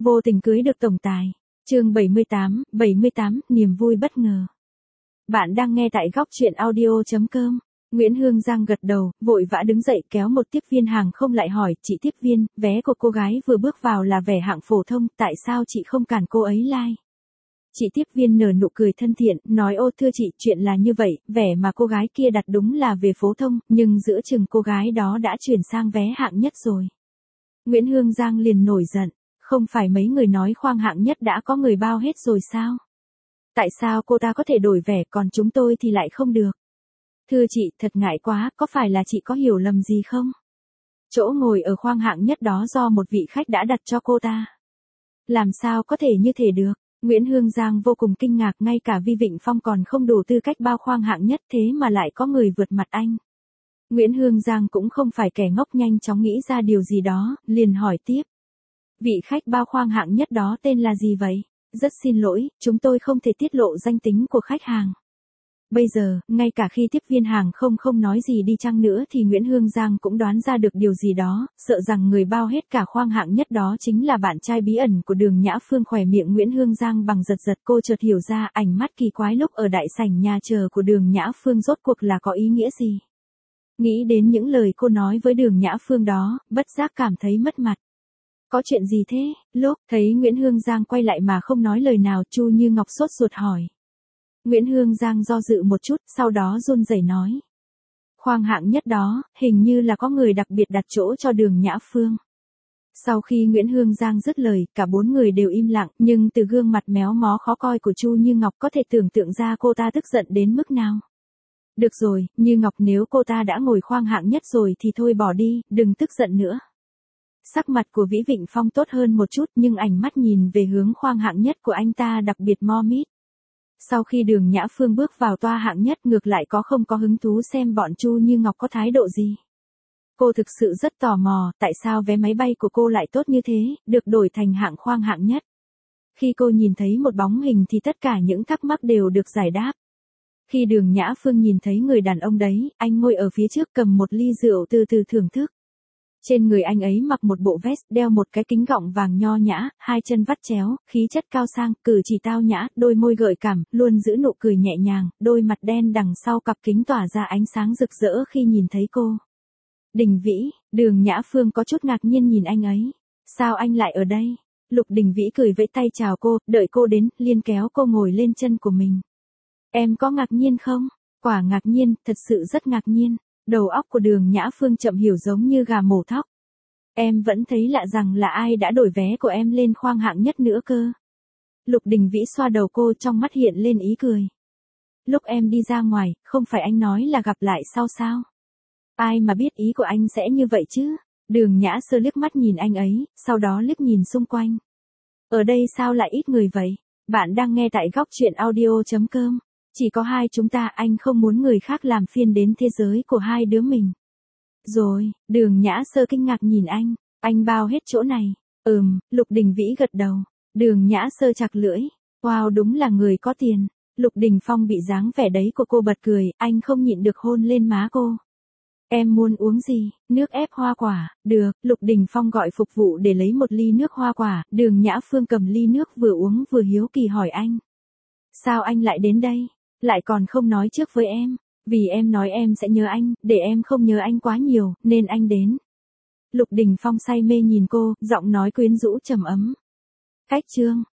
Vô tình cưới được tổng tài. Chương 78, niềm vui bất ngờ. Bạn đang nghe tại góc truyện audio.com. Nguyễn Hương Giang gật đầu, vội vã đứng dậy kéo một tiếp viên hàng không lại hỏi, chị tiếp viên, vé của cô gái vừa bước vào là vẻ hạng phổ thông, tại sao chị không cản cô ấy like? Chị tiếp viên nở nụ cười thân thiện, nói ô thưa chị, chuyện là như vậy, vẻ mà cô gái kia đặt đúng là về phổ thông, nhưng giữa chừng cô gái đó đã chuyển sang vé hạng nhất rồi. Nguyễn Hương Giang liền nổi giận, không phải mấy người nói khoang hạng nhất đã có người bao hết rồi sao? Tại sao cô ta có thể đổi vẻ còn chúng tôi thì lại không được? Thưa chị, thật ngại quá, có phải là chị có hiểu lầm gì không? Chỗ ngồi ở khoang hạng nhất đó do một vị khách đã đặt cho cô ta. Làm sao có thể như thế được? Nguyễn Hương Giang vô cùng kinh ngạc, ngay cả Vi Vịnh Phong còn không đủ tư cách bao khoang hạng nhất thế mà lại có người vượt mặt anh. Nguyễn Hương Giang cũng không phải kẻ ngốc, nhanh chóng nghĩ ra điều gì đó, liền hỏi tiếp. Vị khách bao khoang hạng nhất đó tên là gì vậy? Rất xin lỗi, chúng tôi không thể tiết lộ danh tính của khách hàng. Bây giờ, ngay cả khi tiếp viên hàng không nói gì đi chăng nữa thì Nguyễn Hương Giang cũng đoán ra được điều gì đó, sợ rằng người bao hết cả khoang hạng nhất đó chính là bạn trai bí ẩn của Đường Nhã Phương. Khóe miệng Nguyễn Hương Giang bằng giật giật, cô chợt hiểu ra ánh mắt kỳ quái lúc ở đại sảnh nhà chờ của Đường Nhã Phương rốt cuộc là có ý nghĩa gì. Nghĩ đến những lời cô nói với Đường Nhã Phương đó, bất giác cảm thấy mất mặt. Có chuyện gì thế? Lúc thấy Nguyễn Hương Giang quay lại mà không nói lời nào, Chu Như Ngọc sốt ruột hỏi. Nguyễn Hương Giang do dự một chút, sau đó run rẩy nói. Khoang hạng nhất đó, hình như là có người đặc biệt đặt chỗ cho Đường Nhã Phương. Sau khi Nguyễn Hương Giang dứt lời, cả bốn người đều im lặng, nhưng từ gương mặt méo mó khó coi của Chu Như Ngọc có thể tưởng tượng ra cô ta tức giận đến mức nào. Được rồi, Như Ngọc, nếu cô ta đã ngồi khoang hạng nhất rồi thì thôi bỏ đi, đừng tức giận nữa. Sắc mặt của Vĩ Vịnh Phong tốt hơn một chút, nhưng ánh mắt nhìn về hướng khoang hạng nhất của anh ta đặc biệt mo mít. Sau khi Đường Nhã Phương bước vào toa hạng nhất, ngược lại không có hứng thú xem bọn Chu Như Ngọc có thái độ gì. Cô thực sự rất tò mò, tại sao vé máy bay của cô lại tốt như thế, được đổi thành khoang hạng nhất. Khi cô nhìn thấy một bóng hình thì tất cả những thắc mắc đều được giải đáp. Khi Đường Nhã Phương nhìn thấy người đàn ông đấy, anh ngồi ở phía trước cầm một ly rượu từ từ thưởng thức. Trên người anh ấy mặc một bộ vest, đeo một cái kính gọng vàng nho nhã, hai chân vắt chéo, khí chất cao sang, cử chỉ tao nhã, đôi môi gợi cảm, luôn giữ nụ cười nhẹ nhàng, đôi mặt đen đằng sau cặp kính tỏa ra ánh sáng rực rỡ khi nhìn thấy cô. Đình Vĩ, Đường Nhã Phương có chút ngạc nhiên nhìn anh ấy. Sao anh lại ở đây? Lục Đình Vĩ cười vẫy tay chào cô, đợi cô đến, liền kéo cô ngồi lên chân của mình. Em có ngạc nhiên không? Quả ngạc nhiên, thật sự rất ngạc nhiên. Đầu óc của Đường Nhã Phương chậm hiểu giống như gà mổ thóc. Em vẫn thấy lạ rằng là ai đã đổi vé của em lên khoang hạng nhất nữa cơ. Lục Đình Vĩ xoa đầu cô, trong mắt hiện lên ý cười. Lúc em đi ra ngoài, không phải anh nói là gặp lại sau sao? Ai mà biết ý của anh sẽ như vậy chứ? Đường Nhã Sơ liếc mắt nhìn anh ấy, sau đó liếc nhìn xung quanh. Ở đây sao lại ít người vậy? Bạn đang nghe tại góc truyện audio.com. Chỉ có hai chúng ta, anh không muốn người khác làm phiền đến thế giới của hai đứa mình. Rồi, Đường Nhã Sơ kinh ngạc nhìn anh bao hết chỗ này. Lục Đình Vĩ gật đầu. Đường Nhã Sơ chặt lưỡi. Wow, đúng là người có tiền. Lục Đình Phong bị dáng vẻ đấy của cô bật cười, anh không nhịn được hôn lên má cô. Em muốn uống gì? Nước ép hoa quả. Được, Lục Đình Phong gọi phục vụ để lấy một ly nước hoa quả, Đường Nhã Phương cầm ly nước vừa uống vừa hiếu kỳ hỏi anh. Sao anh lại đến đây? Lại còn không nói trước với em. Vì em nói em sẽ nhớ anh, để em không nhớ anh quá nhiều, nên anh đến. Lục Đình Phong say mê nhìn cô, giọng nói quyến rũ trầm ấm. Cách chương